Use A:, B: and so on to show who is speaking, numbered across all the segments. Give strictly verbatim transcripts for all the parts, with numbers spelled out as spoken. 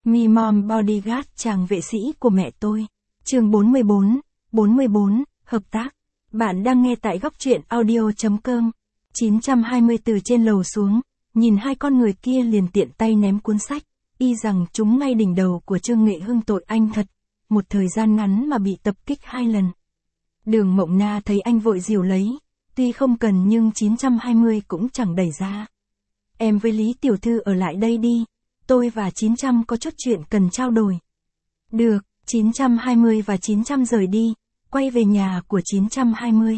A: Me Mom Bodyguard chàng vệ sĩ của mẹ tôi. Chương bốn mươi bốn, bốn mươi bốn, hợp tác. Bạn đang nghe tại góc truyện audio chấm com. chín trăm hai mươi từ trên lầu xuống, nhìn hai con người kia liền tiện tay ném cuốn sách, y rằng chúng ngay đỉnh đầu của Trương Nghệ Hưng. Tội anh thật, một thời gian ngắn mà bị tập kích hai lần. Đường Mộng Na thấy anh vội dìu lấy, tuy không cần nhưng chín trăm hai mươi cũng chẳng đẩy ra. Em với Lý tiểu thư ở lại đây đi, tôi và chín trăm có chút chuyện cần trao đổi. Được, chín trăm hai mươi và chín trăm rời đi, quay về nhà của chín trăm hai mươi.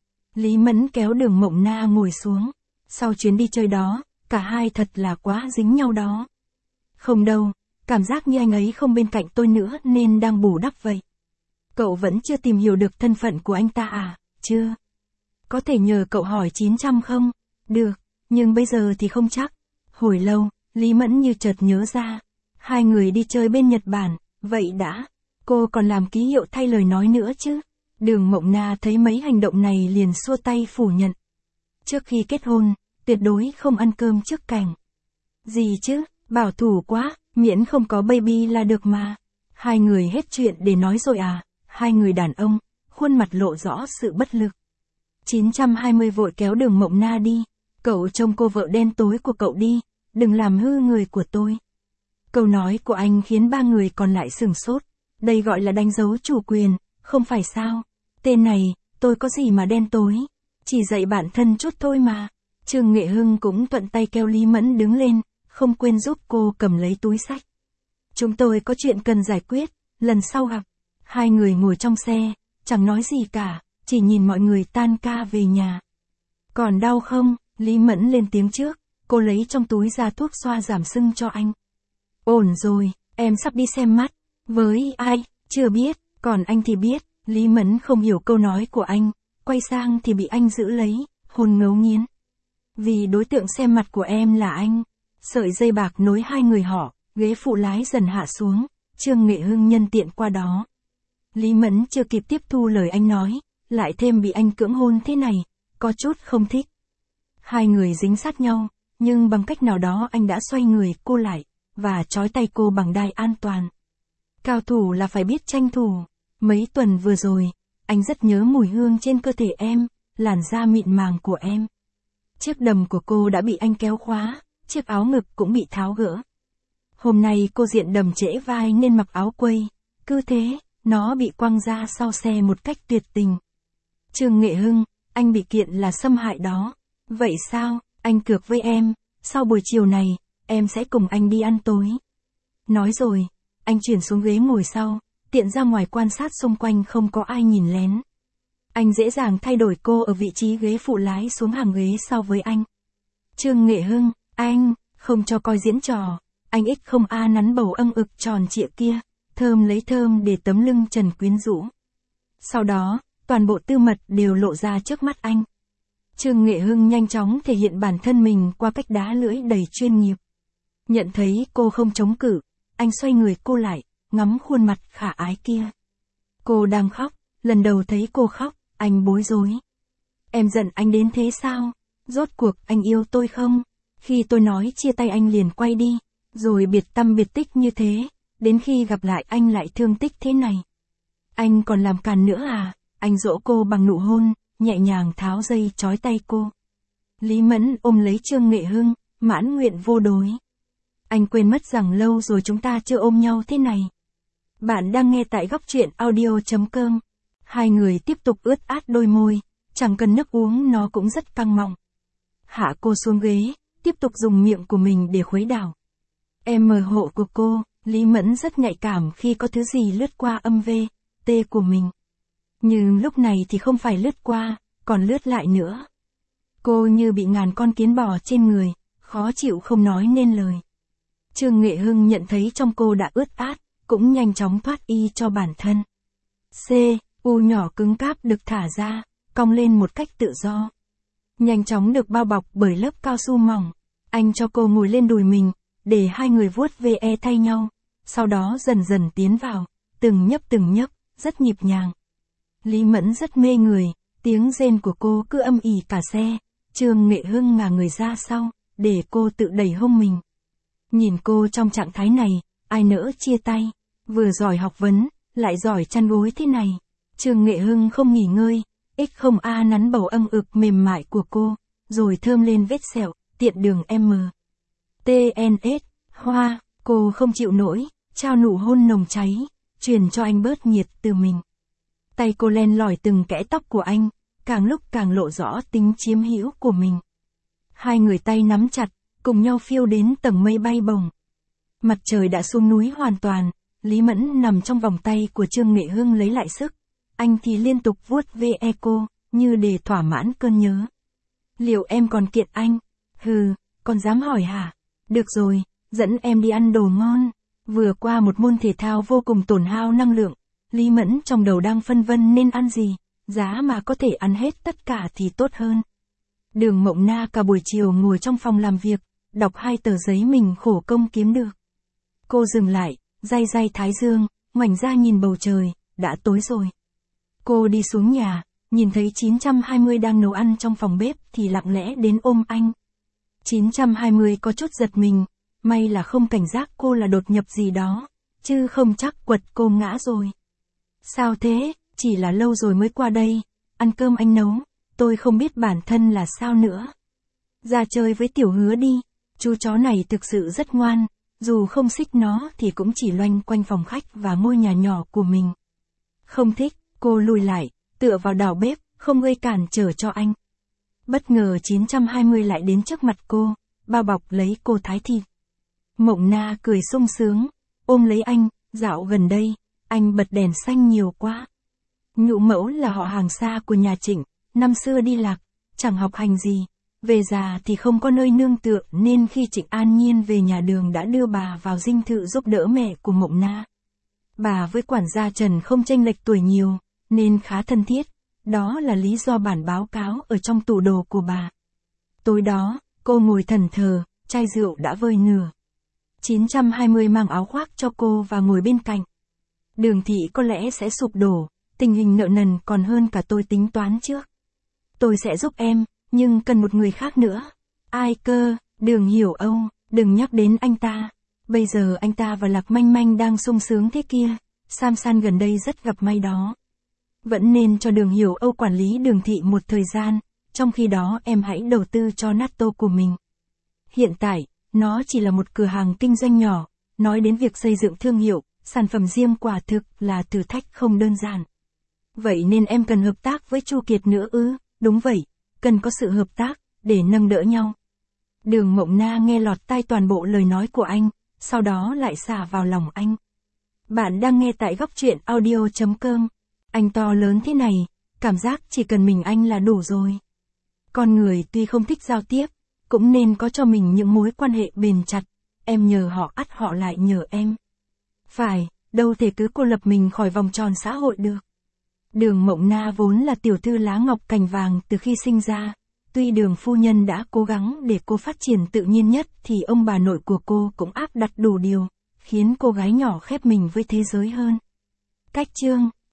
A: Lý Mẫn kéo Đường Mộng Na ngồi xuống. Sau chuyến đi chơi đó, cả hai thật là quá dính nhau đó. Không đâu, cảm giác như anh ấy không bên cạnh tôi nữa nên đang bù đắp vậy. Cậu vẫn chưa tìm hiểu được thân phận của anh ta à? Chưa. Có thể nhờ cậu hỏi chín trăm không? Được, nhưng bây giờ thì không chắc. Hồi lâu, Lý Mẫn như chợt nhớ ra. Hai người đi chơi bên Nhật Bản, vậy đã. Cô còn làm ký hiệu thay lời nói nữa chứ. Đường Mộng Na thấy mấy hành động này liền xua tay phủ nhận. Trước khi kết hôn, tuyệt đối không ăn cơm trước cảnh. Gì chứ, bảo thủ quá, miễn không có baby là được mà. Hai người hết chuyện để nói rồi à? Hai người đàn ông, khuôn mặt lộ rõ sự bất lực. chín trăm hai mươi vội kéo Đường Mộng Na đi. Cậu trông cô vợ đen tối của cậu đi, đừng làm hư người của tôi. Câu nói của anh khiến ba người còn lại sửng sốt. Đây gọi là đánh dấu chủ quyền, không phải sao? Tên này, tôi có gì mà đen tối, chỉ dạy bản thân chút thôi mà. Trương Nghệ Hưng cũng thuận tay kéo Lý Mẫn đứng lên, không quên giúp cô cầm lấy túi sách. Chúng tôi có chuyện cần giải quyết, lần sau gặp. Hai người ngồi trong xe, chẳng nói gì cả, chỉ nhìn mọi người tan ca về nhà. Còn đau không? Lý Mẫn lên tiếng trước, cô lấy trong túi ra thuốc xoa giảm sưng cho anh. Ổn rồi, em sắp đi xem mắt. Với ai? Chưa biết, còn anh thì biết. Lý Mẫn không hiểu câu nói của anh, quay sang thì bị anh giữ lấy, hôn ngấu nghiến. Vì đối tượng xem mặt của em là anh. Sợi dây bạc nối hai người họ, ghế phụ lái dần hạ xuống, Trương Nghệ Hưng nhân tiện qua đó. Lý Mẫn chưa kịp tiếp thu lời anh nói, lại thêm bị anh cưỡng hôn thế này, có chút không thích. Hai người dính sát nhau, nhưng bằng cách nào đó anh đã xoay người cô lại, và trói tay cô bằng đai an toàn. Cao thủ là phải biết tranh thủ. Mấy tuần vừa rồi, anh rất nhớ mùi hương trên cơ thể em, làn da mịn màng của em. Chiếc đầm của cô đã bị anh kéo khóa, chiếc áo ngực cũng bị tháo gỡ. Hôm nay cô diện đầm trễ vai nên mặc áo quây, cứ thế, nó bị quăng ra sau xe một cách tuyệt tình. Trương Nghệ Hưng, anh bị kiện là xâm hại đó. Vậy sao, anh cược với em, sau buổi chiều này, em sẽ cùng anh đi ăn tối. Nói rồi, anh chuyển xuống ghế ngồi sau, tiện ra ngoài quan sát xung quanh không có ai nhìn lén. Anh dễ dàng thay đổi cô ở vị trí ghế phụ lái xuống hàng ghế sau với anh. Trương Nghệ Hưng, anh, không cho coi diễn trò, anh ích không a nắn bầu âng ực tròn trịa kia, thơm lấy thơm để tấm lưng trần quyến rũ. Sau đó, toàn bộ tư mật đều lộ ra trước mắt anh. Trương Nghệ Hưng nhanh chóng thể hiện bản thân mình qua cách đá lưỡi đầy chuyên nghiệp. Nhận thấy cô không chống cự, anh xoay người cô lại, ngắm khuôn mặt khả ái kia. Cô đang khóc, lần đầu thấy cô khóc, anh bối rối. Em giận anh đến thế sao? Rốt cuộc anh yêu tôi không? Khi tôi nói chia tay anh liền quay đi, rồi biệt tâm biệt tích như thế, đến khi gặp lại anh lại thương tích thế này. Anh còn làm càn nữa à? Anh dỗ cô bằng nụ hôn, nhẹ nhàng tháo dây trói tay cô. Lý Mẫn ôm lấy Trương Nghệ Hưng, mãn nguyện vô đối. Anh quên mất rằng lâu rồi chúng ta chưa ôm nhau thế này. Bạn đang nghe tại góc truyện audio chấm com. Hai người tiếp tục ướt át đôi môi, chẳng cần nước uống nó cũng rất căng mọng. Hạ cô xuống ghế, tiếp tục dùng miệng của mình để khuấy đảo. Em mờ hộ của cô, Lý Mẫn rất nhạy cảm khi có thứ gì lướt qua âm v, t của mình. Nhưng lúc này thì không phải lướt qua, còn lướt lại nữa. Cô như bị ngàn con kiến bò trên người, khó chịu không nói nên lời. Trương Nghệ Hưng nhận thấy trong cô đã ướt át, cũng nhanh chóng thoát y cho bản thân. C, u nhỏ cứng cáp được thả ra, cong lên một cách tự do. Nhanh chóng được bao bọc bởi lớp cao su mỏng. Anh cho cô ngồi lên đùi mình, để hai người vuốt ve thay nhau. Sau đó dần dần tiến vào, từng nhấp từng nhấp, rất nhịp nhàng. Lý Mẫn rất mê người, tiếng rên của cô cứ âm ỉ cả xe. Trương Nghệ Hưng ngả người ra sau, để cô tự đẩy hông mình. Nhìn cô trong trạng thái này, ai nỡ chia tay, vừa giỏi học vấn, lại giỏi chăn gối thế này. Trương Nghệ Hưng không nghỉ ngơi, X không A nắn bầu âm ực mềm mại của cô, rồi thơm lên vết sẹo, tiện đường M. T N S, hoa, cô không chịu nổi, trao nụ hôn nồng cháy, truyền cho anh bớt nhiệt từ mình. Tay cô len lỏi từng kẽ tóc của anh, càng lúc càng lộ rõ tính chiếm hữu của mình. Hai người tay nắm chặt, cùng nhau phiêu đến tầng mây bay bổng. Mặt trời đã xuống núi hoàn toàn, Lý Mẫn nằm trong vòng tay của Trương Nghệ Hưng lấy lại sức. Anh thì liên tục vuốt ve cô, như để thỏa mãn cơn nhớ. Liệu em còn kiện anh? Hừ, còn dám hỏi hả? Được rồi, dẫn em đi ăn đồ ngon. Vừa qua một môn thể thao vô cùng tổn hao năng lượng, Lý Mẫn trong đầu đang phân vân nên ăn gì, giá mà có thể ăn hết tất cả thì tốt hơn. Đường Mộng Na cả buổi chiều ngồi trong phòng làm việc, đọc hai tờ giấy mình khổ công kiếm được. Cô dừng lại, day day thái dương, ngoảnh ra nhìn bầu trời, đã tối rồi. Cô đi xuống nhà, nhìn thấy chín trăm hai mươi đang nấu ăn trong phòng bếp thì lặng lẽ đến ôm anh. chín trăm hai mươi có chút giật mình, may là không cảnh giác cô là đột nhập gì đó, chứ không chắc quật cô ngã rồi. Sao thế, chỉ là lâu rồi mới qua đây, ăn cơm anh nấu, tôi không biết bản thân là sao nữa. Ra chơi với Tiểu Hứa đi, chú chó này thực sự rất ngoan, dù không xích nó thì cũng chỉ loanh quanh phòng khách và ngôi nhà nhỏ của mình. Không thích, cô lùi lại, tựa vào đảo bếp, không gây cản trở cho anh. Bất ngờ chín trăm hai mươi lại đến trước mặt cô, bao bọc lấy cô thái thịt. Mộng Na cười sung sướng, ôm lấy anh, dạo gần đây, anh bật đèn xanh nhiều quá. Nhũ Mẫu là họ hàng xa của nhà Trịnh, năm xưa đi lạc, chẳng học hành gì, về già thì không có nơi nương tựa nên khi Trịnh An Nhiên về nhà Đường đã đưa bà vào dinh thự giúp đỡ mẹ của Mộng Na. Bà với quản gia Trần không chênh lệch tuổi nhiều, nên khá thân thiết, đó là lý do bản báo cáo ở trong tủ đồ của bà. Tối đó, cô ngồi thẫn thờ, chai rượu đã vơi nửa. chín trăm hai mươi mang áo khoác cho cô và ngồi bên cạnh. Đường thị có lẽ sẽ sụp đổ, tình hình nợ nần còn hơn cả tôi tính toán trước. Tôi sẽ giúp em, nhưng cần một người khác nữa. Ai cơ, Đường Hiểu Âu, đừng nhắc đến anh ta. Bây giờ anh ta và Lạc Manh Manh đang sung sướng thế kia, Sam San gần đây rất gặp may đó. Vẫn nên cho Đường Hiểu Âu quản lý Đường thị một thời gian, trong khi đó em hãy đầu tư cho Natto của mình. Hiện tại, nó chỉ là một cửa hàng kinh doanh nhỏ, nói đến việc xây dựng thương hiệu, sản phẩm riêng quả thực là thử thách không đơn giản. Vậy nên em cần hợp tác với Chu Kiệt nữa ư? Đúng vậy, cần có sự hợp tác, để nâng đỡ nhau. Đường Mộng Na nghe lọt tai toàn bộ lời nói của anh, sau đó lại xả vào lòng anh. Bạn đang nghe tại góc truyện audio chấm com. Anh to lớn thế này, cảm giác chỉ cần mình anh là đủ rồi. Con người tuy không thích giao tiếp, cũng nên có cho mình những mối quan hệ bền chặt, em nhờ họ ắt họ lại nhờ em. Phải, đâu thể cứ cô lập mình khỏi vòng tròn xã hội được. Đường Mộng Na vốn là tiểu thư lá ngọc cành vàng từ khi sinh ra, tuy Đường phu nhân đã cố gắng để cô phát triển tự nhiên nhất thì ông bà nội của cô cũng áp đặt đủ điều, khiến cô gái nhỏ khép mình với thế giới hơn. Cách chương